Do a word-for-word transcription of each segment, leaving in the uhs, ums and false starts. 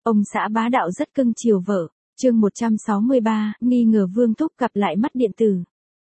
Ông xã bá đạo rất cưng chiều vợ. Chương một trăm sáu mươi ba, nghi ngờ Vương Thúc gặp lại mắt điện tử.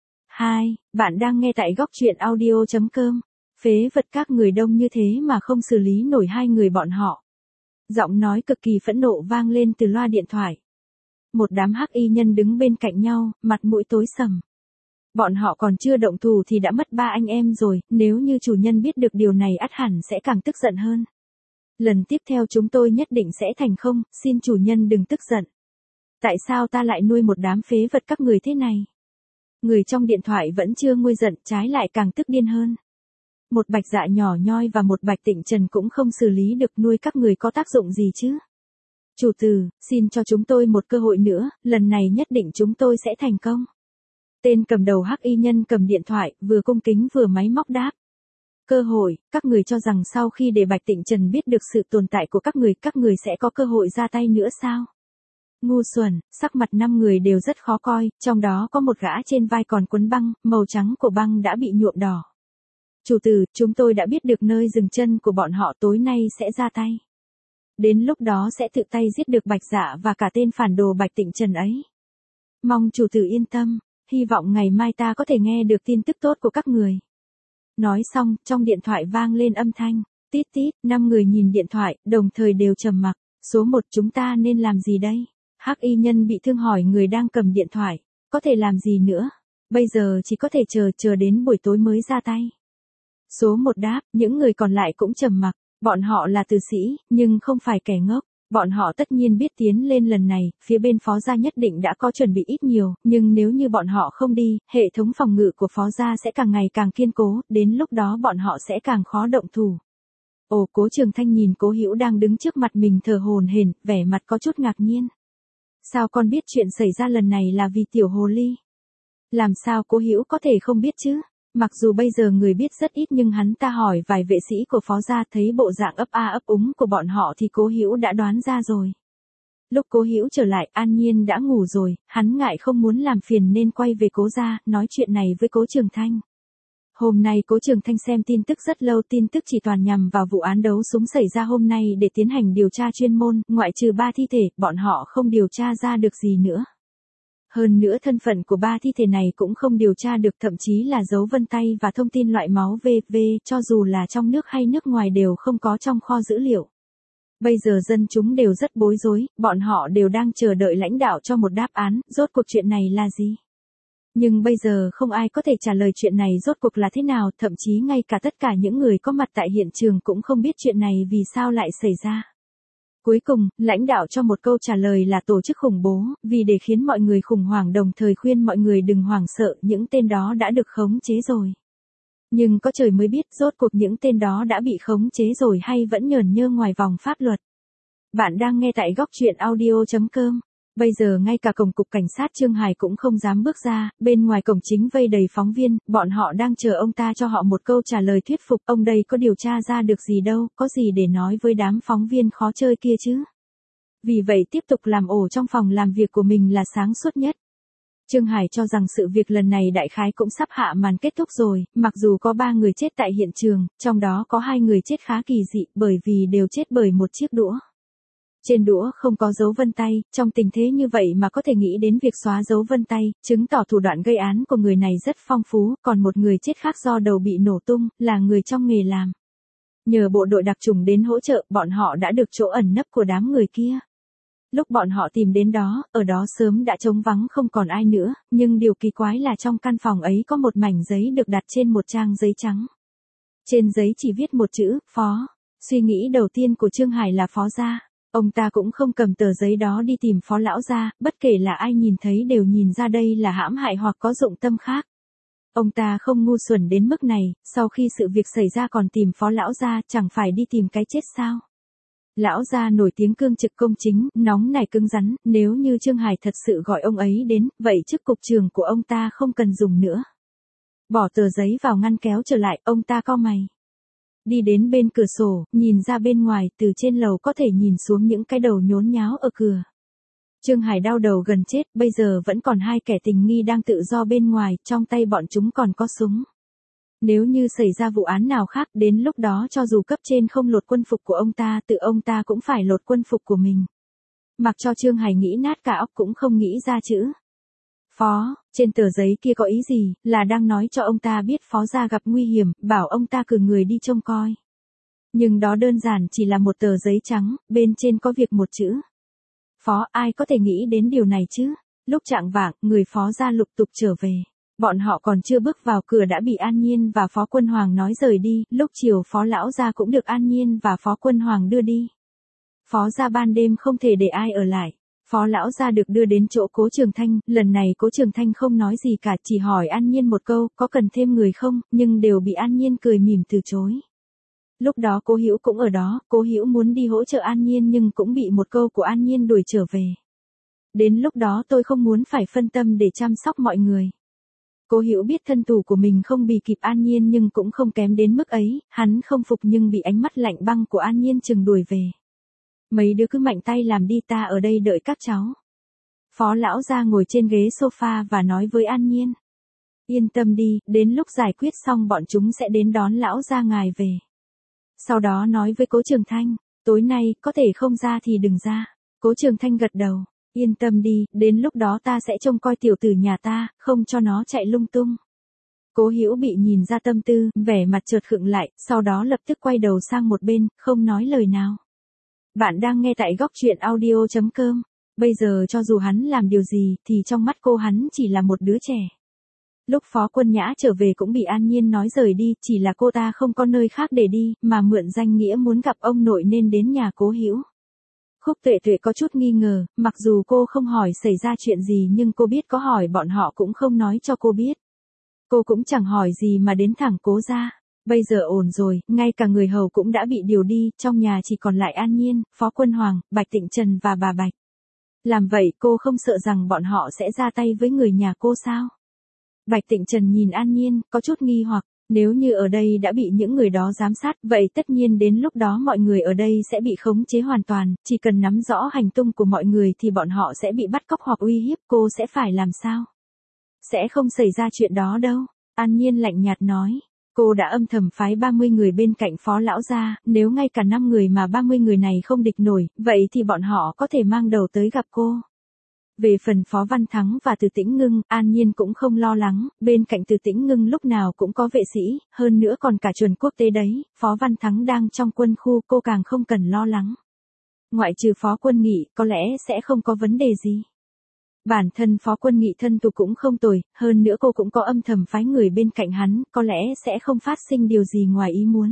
hai. Bạn đang nghe tại góc truyện audio chấm com. Phế vật, các người đông như thế mà không xử lý nổi hai người bọn họ. Giọng nói cực kỳ phẫn nộ vang lên từ loa điện thoại. Một đám hắc y nhân đứng bên cạnh nhau, mặt mũi tối sầm. Bọn họ còn chưa động thủ thì đã mất ba anh em rồi, nếu như chủ nhân biết được điều này ắt hẳn sẽ càng tức giận hơn. Lần tiếp theo chúng tôi nhất định sẽ thành công, xin chủ nhân đừng tức giận. Tại sao ta lại nuôi một đám phế vật các người thế này? Người trong điện thoại vẫn chưa nguôi giận, trái lại càng tức điên hơn. Một Bạch Dạ nhỏ nhoi và một Bạch Tịnh Trần cũng không xử lý được, nuôi các người có tác dụng gì chứ? Chủ tử, xin cho chúng tôi một cơ hội nữa, lần này nhất định chúng tôi sẽ thành công. Tên cầm đầu hắc y nhân cầm điện thoại, vừa cung kính vừa máy móc đáp. Cơ hội, các người cho rằng sau khi để Bạch Tịnh Trần biết được sự tồn tại của các người, các người sẽ có cơ hội ra tay nữa sao? Ngu xuẩn, sắc mặt năm người đều rất khó coi, trong đó có một gã trên vai còn quấn băng, màu trắng của băng đã bị nhuộm đỏ. Chủ tử, chúng tôi đã biết được nơi dừng chân của bọn họ, tối nay sẽ ra tay. Đến lúc đó sẽ tự tay giết được Bạch Dạ và cả tên phản đồ Bạch Tịnh Trần ấy. Mong chủ tử yên tâm, hy vọng ngày mai ta có thể nghe được tin tức tốt của các người. Nói xong, trong điện thoại vang lên âm thanh, tít tít, năm người nhìn điện thoại, đồng thời đều trầm mặc. Số một, chúng ta nên làm gì đây? Hắc y nhân bị thương hỏi người đang cầm điện thoại, có thể làm gì nữa? Bây giờ chỉ có thể chờ, chờ đến buổi tối mới ra tay. Số một đáp, những người còn lại cũng trầm mặc, bọn họ là tử sĩ, nhưng không phải kẻ ngốc. Bọn họ tất nhiên biết tiến lên lần này, phía bên Phó Gia nhất định đã có chuẩn bị ít nhiều, nhưng nếu như bọn họ không đi, hệ thống phòng ngự của Phó Gia sẽ càng ngày càng kiên cố, đến lúc đó bọn họ sẽ càng khó động thủ. Ồ, Cố Trường Thanh nhìn Cố Hữu đang đứng trước mặt mình thở hổn hển, vẻ mặt có chút ngạc nhiên. Sao con biết chuyện xảy ra lần này là vì tiểu hồ ly? Làm sao Cố Hữu có thể không biết chứ? Mặc dù bây giờ người biết rất ít nhưng hắn ta hỏi vài vệ sĩ của Phó Gia, thấy bộ dạng ấp a ấp úng của bọn họ thì Cố Hữu đã đoán ra rồi. Lúc Cố Hữu trở lại, An Nhiên đã ngủ rồi, hắn ngại không muốn làm phiền nên quay về Cố Gia, nói chuyện này với Cố Trường Thanh. Hôm nay Cố Trường Thanh xem tin tức rất lâu, tin tức chỉ toàn nhằm vào vụ án đấu súng xảy ra hôm nay để tiến hành điều tra chuyên môn, ngoại trừ ba thi thể, bọn họ không điều tra ra được gì nữa. Hơn nữa thân phận của ba thi thể này cũng không điều tra được, thậm chí là dấu vân tay và thông tin loại máu vân vân, cho dù là trong nước hay nước ngoài đều không có trong kho dữ liệu. Bây giờ dân chúng đều rất bối rối, bọn họ đều đang chờ đợi lãnh đạo cho một đáp án, rốt cuộc chuyện này là gì? Nhưng bây giờ không ai có thể trả lời chuyện này rốt cuộc là thế nào, thậm chí ngay cả tất cả những người có mặt tại hiện trường cũng không biết chuyện này vì sao lại xảy ra. Cuối cùng, lãnh đạo cho một câu trả lời là tổ chức khủng bố, vì để khiến mọi người khủng hoảng đồng thời khuyên mọi người đừng hoảng sợ, những tên đó đã được khống chế rồi. Nhưng có trời mới biết rốt cuộc những tên đó đã bị khống chế rồi hay vẫn nhởn nhơ ngoài vòng pháp luật. Bạn đang nghe tại góc truyện audio chấm com. Bây giờ ngay cả cổng cục cảnh sát Trương Hải cũng không dám bước ra, bên ngoài cổng chính vây đầy phóng viên, bọn họ đang chờ ông ta cho họ một câu trả lời thuyết phục, ông đây có điều tra ra được gì đâu, có gì để nói với đám phóng viên khó chơi kia chứ. Vì vậy tiếp tục làm ổ trong phòng làm việc của mình là sáng suốt nhất. Trương Hải cho rằng sự việc lần này đại khái cũng sắp hạ màn kết thúc rồi, mặc dù có ba người chết tại hiện trường, trong đó có hai người chết khá kỳ dị bởi vì đều chết bởi một chiếc đũa. Trên đũa không có dấu vân tay, trong tình thế như vậy mà có thể nghĩ đến việc xóa dấu vân tay, chứng tỏ thủ đoạn gây án của người này rất phong phú, còn một người chết khác do đầu bị nổ tung, là người trong nghề làm. Nhờ bộ đội đặc chủng đến hỗ trợ, bọn họ đã được chỗ ẩn nấp của đám người kia. Lúc bọn họ tìm đến đó, ở đó sớm đã trống vắng không còn ai nữa, nhưng điều kỳ quái là trong căn phòng ấy có một mảnh giấy được đặt trên một trang giấy trắng. Trên giấy chỉ viết một chữ, Phó. Suy nghĩ đầu tiên của Trương Hải là Phó Gia. Ông ta cũng không cầm tờ giấy đó đi tìm Phó Lão Gia, bất kể là ai nhìn thấy đều nhìn ra đây là hãm hại hoặc có dụng tâm khác. Ông ta không ngu xuẩn đến mức này, sau khi sự việc xảy ra còn tìm Phó Lão Gia, chẳng phải đi tìm cái chết sao? Lão Gia nổi tiếng cương trực công chính, nóng nảy cứng rắn, nếu như Trương Hải thật sự gọi ông ấy đến, vậy chức cục trưởng của ông ta không cần dùng nữa. Bỏ tờ giấy vào ngăn kéo trở lại, ông ta cau mày. Đi đến bên cửa sổ, nhìn ra bên ngoài, từ trên lầu có thể nhìn xuống những cái đầu nhốn nháo ở cửa. Trương Hải đau đầu gần chết, bây giờ vẫn còn hai kẻ tình nghi đang tự do bên ngoài, trong tay bọn chúng còn có súng. Nếu như xảy ra vụ án nào khác, đến lúc đó cho dù cấp trên không lột quân phục của ông ta, tự ông ta cũng phải lột quân phục của mình. Mặc cho Trương Hải nghĩ nát cả óc cũng không nghĩ ra chữ. Phó, trên tờ giấy kia có ý gì, là đang nói cho ông ta biết phó gia gặp nguy hiểm, bảo ông ta cử người đi trông coi. Nhưng đó đơn giản chỉ là một tờ giấy trắng, bên trên có việc một chữ. Phó, ai có thể nghĩ đến điều này chứ? Lúc chạng vạng, người phó gia lục tục trở về. Bọn họ còn chưa bước vào cửa đã bị An Nhiên và Phó Quân Hoàng nói rời đi, lúc chiều Phó Lão gia cũng được An Nhiên và Phó Quân Hoàng đưa đi. Phó gia ban đêm không thể để ai ở lại. Phó Lão gia được đưa đến chỗ Cố Trường Thanh, lần này Cố Trường Thanh không nói gì cả, chỉ hỏi An Nhiên một câu, có cần thêm người không, nhưng đều bị An Nhiên cười mỉm từ chối. Lúc đó Cố Hữu cũng ở đó, Cố Hữu muốn đi hỗ trợ An Nhiên nhưng cũng bị một câu của An Nhiên đuổi trở về. Đến lúc đó tôi không muốn phải phân tâm để chăm sóc mọi người. Cố Hữu biết thân thủ của mình không bị kịp An Nhiên nhưng cũng không kém đến mức ấy, hắn không phục nhưng bị ánh mắt lạnh băng của An Nhiên chừng đuổi về. Mấy đứa cứ mạnh tay làm đi, ta ở đây đợi các cháu. Phó Lão gia ngồi trên ghế sofa và nói với An Nhiên. Yên tâm đi, đến lúc giải quyết xong bọn chúng sẽ đến đón Lão gia ngài về. Sau đó nói với Cố Trường Thanh, tối nay, có thể không ra thì đừng ra. Cố Trường Thanh gật đầu, yên tâm đi, đến lúc đó ta sẽ trông coi tiểu tử nhà ta, không cho nó chạy lung tung. Cố Hữu bị nhìn ra tâm tư, vẻ mặt chợt khựng lại, sau đó lập tức quay đầu sang một bên, không nói lời nào. Bạn đang nghe tại góc truyện audio chấm com. Bây giờ cho dù hắn làm điều gì, thì trong mắt cô hắn chỉ là một đứa trẻ. Lúc Phó Quân Nhã trở về cũng bị An Nhiên nói rời đi, chỉ là cô ta không có nơi khác để đi, mà mượn danh nghĩa muốn gặp ông nội nên đến nhà Cố Hữu. Khúc Tuệ Tuệ có chút nghi ngờ, mặc dù cô không hỏi xảy ra chuyện gì nhưng cô biết có hỏi bọn họ cũng không nói cho cô biết. Cô cũng chẳng hỏi gì mà đến thẳng Cố gia. Bây giờ ổn rồi, ngay cả người hầu cũng đã bị điều đi, trong nhà chỉ còn lại An Nhiên, Phó Quân Hoàng, Bạch Tịnh Trần và bà Bạch. Làm vậy cô không sợ rằng bọn họ sẽ ra tay với người nhà cô sao? Bạch Tịnh Trần nhìn An Nhiên, có chút nghi hoặc, nếu như ở đây đã bị những người đó giám sát, vậy tất nhiên đến lúc đó mọi người ở đây sẽ bị khống chế hoàn toàn, chỉ cần nắm rõ hành tung của mọi người thì bọn họ sẽ bị bắt cóc hoặc uy hiếp, cô sẽ phải làm sao? Sẽ không xảy ra chuyện đó đâu, An Nhiên lạnh nhạt nói. Cô đã âm thầm phái ba mươi người bên cạnh Phó Lão gia, nếu ngay cả năm người mà ba mươi người này không địch nổi, vậy thì bọn họ có thể mang đầu tới gặp cô. Về phần Phó Văn Thắng và Từ Tĩnh Ngưng, An Nhiên cũng không lo lắng, bên cạnh Từ Tĩnh Ngưng lúc nào cũng có vệ sĩ, hơn nữa còn cả chuẩn quốc tế đấy, Phó Văn Thắng đang trong quân khu, cô càng không cần lo lắng. Ngoại trừ Phó Quân Nghị, có lẽ sẽ không có vấn đề gì. Bản thân Phó Quân Nghị thân thủ cũng không tồi, hơn nữa cô cũng có âm thầm phái người bên cạnh hắn, có lẽ sẽ không phát sinh điều gì ngoài ý muốn.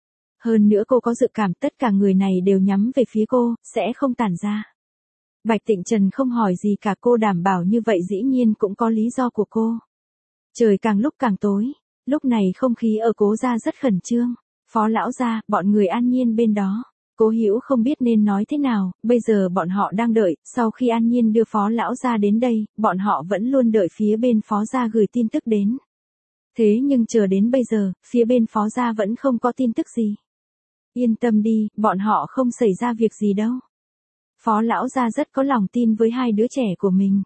Hơn nữa cô có dự cảm tất cả người này đều nhắm về phía cô, sẽ không tản ra. Bạch Tịnh Trần không hỏi gì cả, cô đảm bảo như vậy dĩ nhiên cũng có lý do của cô. Trời càng lúc càng tối, lúc này không khí ở Cố gia rất khẩn trương. Phó Lão gia, bọn người An Nhiên bên đó. Cố Hữu không biết nên nói thế nào, bây giờ bọn họ đang đợi, sau khi An Nhiên đưa Phó Lão gia đến đây, bọn họ vẫn luôn đợi phía bên Phó gia gửi tin tức đến. Thế nhưng chờ đến bây giờ, phía bên Phó gia vẫn không có tin tức gì. Yên tâm đi, bọn họ không xảy ra việc gì đâu. Phó Lão gia rất có lòng tin với hai đứa trẻ của mình.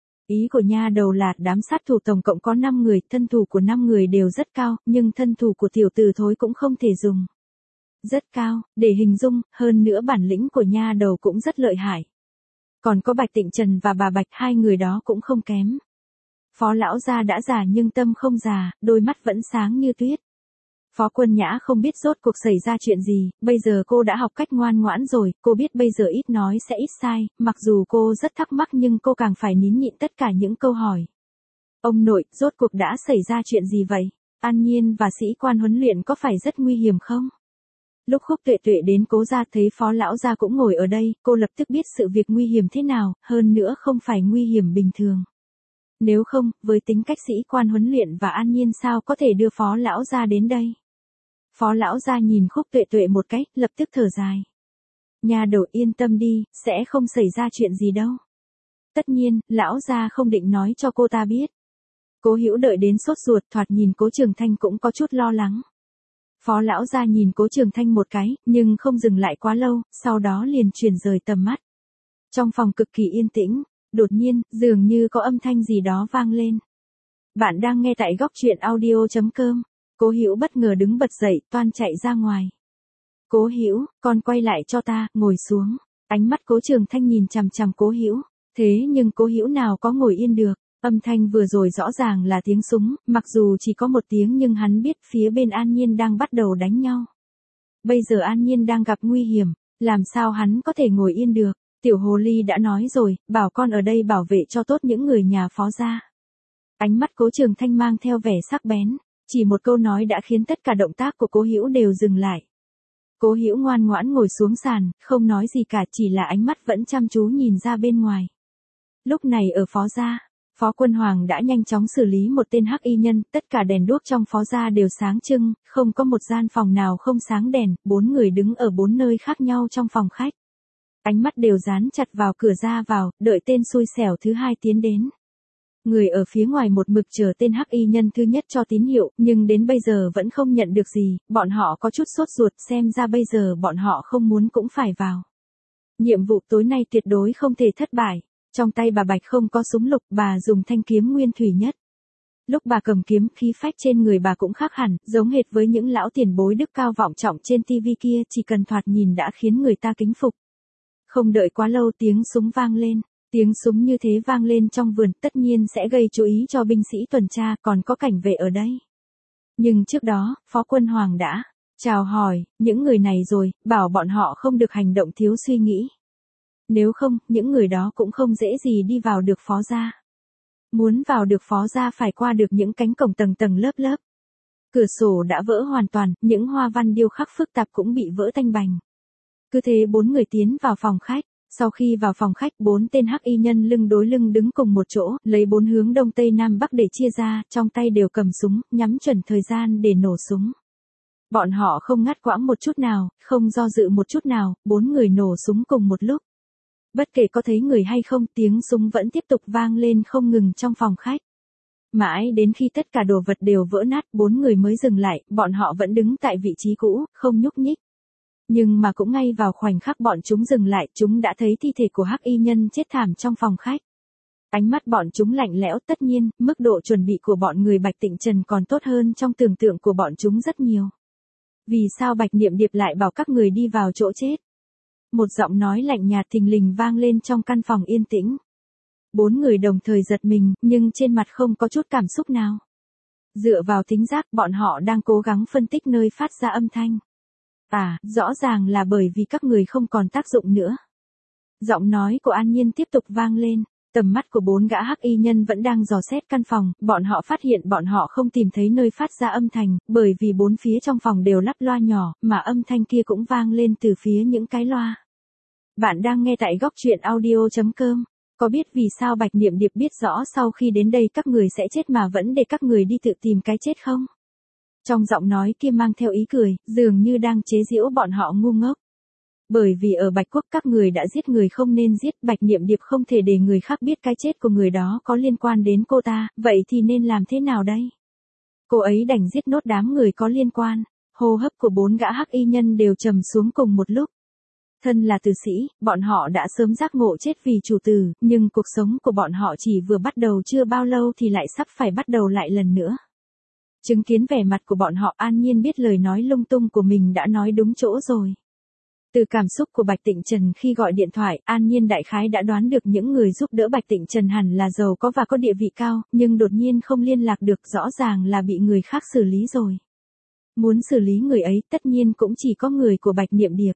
Ý của nha đầu là đám sát thủ tổng cộng có năm người, thân thủ của năm người đều rất cao, nhưng thân thủ của tiểu tử thối cũng không thể dùng. Rất cao, để hình dung, hơn nữa bản lĩnh của nha đầu cũng rất lợi hại. Còn có Bạch Tịnh Trần và bà Bạch, hai người đó cũng không kém. Phó Lão gia đã già nhưng tâm không già, đôi mắt vẫn sáng như tuyết. Phó Quân Nhã không biết rốt cuộc xảy ra chuyện gì, bây giờ cô đã học cách ngoan ngoãn rồi, cô biết bây giờ ít nói sẽ ít sai, mặc dù cô rất thắc mắc nhưng cô càng phải nín nhịn tất cả những câu hỏi. Ông nội, rốt cuộc đã xảy ra chuyện gì vậy? An Nhiên và sĩ quan huấn luyện có phải rất nguy hiểm không? Lúc Khúc Tuệ Tuệ đến Cố gia thấy Phó Lão gia cũng ngồi ở đây, cô lập tức biết sự việc nguy hiểm thế nào, hơn nữa không phải nguy hiểm bình thường. Nếu không, với tính cách sĩ quan huấn luyện và An Nhiên sao có thể đưa Phó Lão gia đến đây? Phó Lão gia nhìn Khúc Tuệ Tuệ một cái, lập tức thở dài. Nhà đầu yên tâm đi, sẽ không xảy ra chuyện gì đâu. Tất nhiên, Lão gia không định nói cho cô ta biết. Cố Hữu đợi đến sốt ruột, thoạt nhìn Cố Trường Thanh cũng có chút lo lắng. Phó Lão gia nhìn Cố Trường Thanh một cái, nhưng không dừng lại quá lâu, sau đó liền chuyển rời tầm mắt. Trong phòng cực kỳ yên tĩnh, đột nhiên, dường như có âm thanh gì đó vang lên. Bạn đang nghe tại góc truyện audio chấm com. Cố Hữu bất ngờ đứng bật dậy, toan chạy ra ngoài. Cố Hữu, con quay lại cho ta, ngồi xuống. Ánh mắt Cố Trường Thanh nhìn chằm chằm Cố Hữu, thế nhưng Cố Hữu nào có ngồi yên được, âm thanh vừa rồi rõ ràng là tiếng súng, mặc dù chỉ có một tiếng nhưng hắn biết phía bên An Nhiên đang bắt đầu đánh nhau. Bây giờ An Nhiên đang gặp nguy hiểm, làm sao hắn có thể ngồi yên được, tiểu hồ ly đã nói rồi, bảo con ở đây bảo vệ cho tốt những người nhà Phó gia. Ánh mắt Cố Trường Thanh mang theo vẻ sắc bén, chỉ một câu nói đã khiến tất cả động tác của Cố Hữu đều dừng lại. Cố Hữu ngoan ngoãn ngồi xuống sàn, không nói gì cả, chỉ là ánh mắt vẫn chăm chú nhìn ra bên ngoài. Lúc này ở Phó gia, Phó Quân Hoàng đã nhanh chóng xử lý một tên hắc y nhân, tất cả đèn đuốc trong Phó gia đều sáng trưng, không có một gian phòng nào không sáng đèn, bốn người đứng ở bốn nơi khác nhau trong phòng khách. Ánh mắt đều dán chặt vào cửa ra vào, đợi tên xui xẻo thứ hai tiến đến. Người ở phía ngoài một mực chờ tên hắc y nhân thứ nhất cho tín hiệu, nhưng đến bây giờ vẫn không nhận được gì, bọn họ có chút sốt ruột, xem ra bây giờ bọn họ không muốn cũng phải vào. Nhiệm vụ tối nay tuyệt đối không thể thất bại. Trong tay bà Bạch không có súng lục, bà dùng thanh kiếm nguyên thủy nhất. Lúc bà cầm kiếm, khí phách trên người bà cũng khác hẳn, giống hệt với những lão tiền bối đức cao vọng trọng trên tivi kia, chỉ cần thoạt nhìn đã khiến người ta kính phục. Không đợi quá lâu tiếng súng vang lên. Tiếng súng như thế vang lên trong vườn tất nhiên sẽ gây chú ý cho binh sĩ tuần tra, còn có cảnh vệ ở đây. Nhưng trước đó, Phó Quân Hoàng đã chào hỏi những người này rồi, bảo bọn họ không được hành động thiếu suy nghĩ. Nếu không, những người đó cũng không dễ gì đi vào được Phó gia. Muốn vào được Phó gia phải qua được những cánh cổng tầng tầng lớp lớp. Cửa sổ đã vỡ hoàn toàn, những hoa văn điêu khắc phức tạp cũng bị vỡ tanh bành. Cứ thế bốn người tiến vào phòng khách. Sau khi vào phòng khách, bốn tên hắc y nhân lưng đối lưng đứng cùng một chỗ, lấy bốn hướng đông tây nam bắc để chia ra, trong tay đều cầm súng, nhắm chuẩn thời gian để nổ súng. Bọn họ không ngắt quãng một chút nào, không do dự một chút nào, bốn người nổ súng cùng một lúc. Bất kể có thấy người hay không, tiếng súng vẫn tiếp tục vang lên không ngừng trong phòng khách. Mãi đến khi tất cả đồ vật đều vỡ nát, bốn người mới dừng lại, bọn họ vẫn đứng tại vị trí cũ, không nhúc nhích. Nhưng mà cũng ngay vào khoảnh khắc bọn chúng dừng lại, chúng đã thấy thi thể của hắc y nhân chết thảm trong phòng khách. Ánh mắt bọn chúng lạnh lẽo, tất nhiên, mức độ chuẩn bị của bọn người Bạch Tịnh Trần còn tốt hơn trong tưởng tượng của bọn chúng rất nhiều. Vì sao Bạch Niệm Điệp lại bảo các người đi vào chỗ chết? Một giọng nói lạnh nhạt thình lình vang lên trong căn phòng yên tĩnh. Bốn người đồng thời giật mình, nhưng trên mặt không có chút cảm xúc nào. Dựa vào thính giác, bọn họ đang cố gắng phân tích nơi phát ra âm thanh. À, rõ ràng là bởi vì các người không còn tác dụng nữa. Giọng nói của An Nhiên tiếp tục vang lên, tầm mắt của bốn gã hắc y nhân vẫn đang dò xét căn phòng, bọn họ phát hiện bọn họ không tìm thấy nơi phát ra âm thanh, bởi vì bốn phía trong phòng đều lắp loa nhỏ, mà âm thanh kia cũng vang lên từ phía những cái loa. Bạn đang nghe tại góc truyện audio chấm com. Có biết vì sao Bạch Niệm Điệp biết rõ sau khi đến đây các người sẽ chết mà vẫn để các người đi tự tìm cái chết không? Trong giọng nói kia mang theo ý cười, dường như đang chế giễu bọn họ ngu ngốc. Bởi vì ở Bạch Quốc các người đã giết người không nên giết, Bạch Niệm Điệp không thể để người khác biết cái chết của người đó có liên quan đến cô ta, vậy thì nên làm thế nào đây? Cô ấy đành giết nốt đám người có liên quan. Hô hấp của bốn gã hắc y nhân đều trầm xuống cùng một lúc. Thân là tử sĩ, bọn họ đã sớm giác ngộ chết vì chủ tử, nhưng cuộc sống của bọn họ chỉ vừa bắt đầu chưa bao lâu thì lại sắp phải bắt đầu lại lần nữa. Chứng kiến vẻ mặt của bọn họ, An Nhiên biết lời nói lung tung của mình đã nói đúng chỗ rồi. Từ cảm xúc của Bạch Tịnh Trần khi gọi điện thoại, An Nhiên đại khái đã đoán được những người giúp đỡ Bạch Tịnh Trần hẳn là giàu có và có địa vị cao, nhưng đột nhiên không liên lạc được, rõ ràng là bị người khác xử lý rồi. Muốn xử lý người ấy tất nhiên cũng chỉ có người của Bạch Niệm Điệp.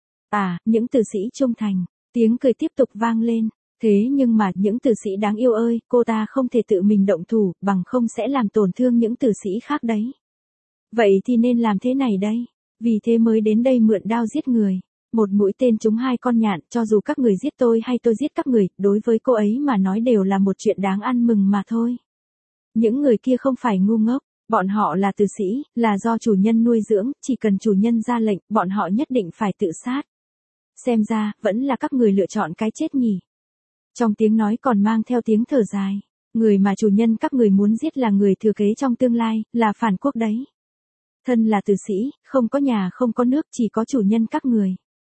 À, những tử sĩ trung thành, tiếng cười tiếp tục vang lên. Thế nhưng mà, những tử sĩ đáng yêu ơi, cô ta không thể tự mình động thủ, bằng không sẽ làm tổn thương những tử sĩ khác đấy. Vậy thì nên làm thế này đây, vì thế mới đến đây mượn đao giết người. Một mũi tên trúng hai con nhạn, cho dù các người giết tôi hay tôi giết các người, đối với cô ấy mà nói đều là một chuyện đáng ăn mừng mà thôi. Những người kia không phải ngu ngốc, bọn họ là tử sĩ, là do chủ nhân nuôi dưỡng, chỉ cần chủ nhân ra lệnh, bọn họ nhất định phải tự sát. Xem ra, vẫn là các người lựa chọn cái chết nhỉ. Trong tiếng nói còn mang theo tiếng thở dài. Người mà chủ nhân các người muốn giết là người thừa kế trong tương lai, là phản quốc đấy. Thân là tử sĩ, không có nhà không có nước, chỉ có chủ nhân các người.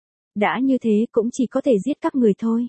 Đã như thế cũng chỉ có thể giết các người thôi.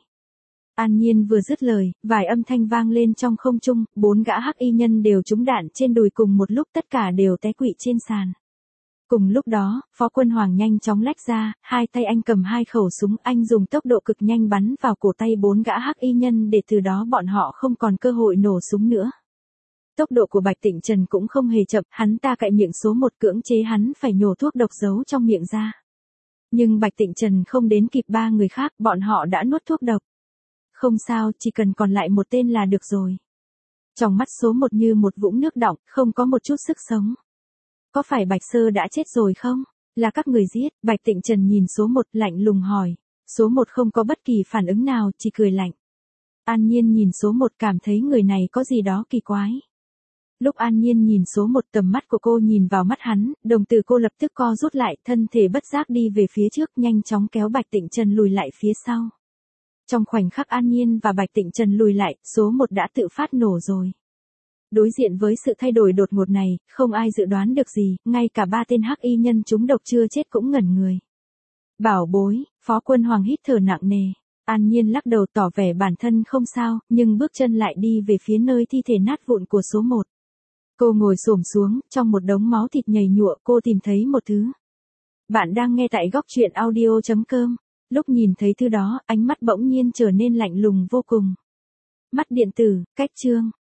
An Nhiên vừa dứt lời, vài âm thanh vang lên trong không trung, bốn gã hắc y nhân đều trúng đạn trên đùi cùng một lúc, tất cả đều té quỵ trên sàn. Cùng lúc đó, Phó Quân Hoàng nhanh chóng lách ra, hai tay anh cầm hai khẩu súng, anh dùng tốc độ cực nhanh bắn vào cổ tay bốn gã hắc y nhân để từ đó bọn họ không còn cơ hội nổ súng nữa. Tốc độ của Bạch Tịnh Trần cũng không hề chậm, hắn ta cạy miệng số một cưỡng chế hắn phải nhổ thuốc độc giấu trong miệng ra. Nhưng Bạch Tịnh Trần không đến kịp ba người khác, bọn họ đã nuốt thuốc độc. Không sao, chỉ cần còn lại một tên là được rồi. Trong mắt số một như một vũng nước đọng, không có một chút sức sống. Có phải Bạch Sơ đã chết rồi không? Là các người giết, Bạch Tịnh Trần nhìn số một lạnh lùng hỏi. Số một không có bất kỳ phản ứng nào, chỉ cười lạnh. An Nhiên nhìn số một cảm thấy người này có gì đó kỳ quái. Lúc An Nhiên nhìn số một, tầm mắt của cô nhìn vào mắt hắn, đồng tử cô lập tức co rút lại, thân thể bất giác đi về phía trước, nhanh chóng kéo Bạch Tịnh Trần lùi lại phía sau. Trong khoảnh khắc An Nhiên và Bạch Tịnh Trần lùi lại, số một đã tự phát nổ rồi. Đối diện với sự thay đổi đột ngột này, không ai dự đoán được gì, ngay cả ba tên hắc y nhân trúng độc chưa chết cũng ngẩn người. Bảo bối, Phó Quân Hoàng hít thở nặng nề. An Nhiên lắc đầu tỏ vẻ bản thân không sao, nhưng bước chân lại đi về phía nơi thi thể nát vụn của số một. Cô ngồi xổm xuống, trong một đống máu thịt nhầy nhụa, cô tìm thấy một thứ. Bạn đang nghe tại góc truyện audio chấm com. Lúc nhìn thấy thứ đó, ánh mắt bỗng nhiên trở nên lạnh lùng vô cùng. Mắt điện tử, cách chương.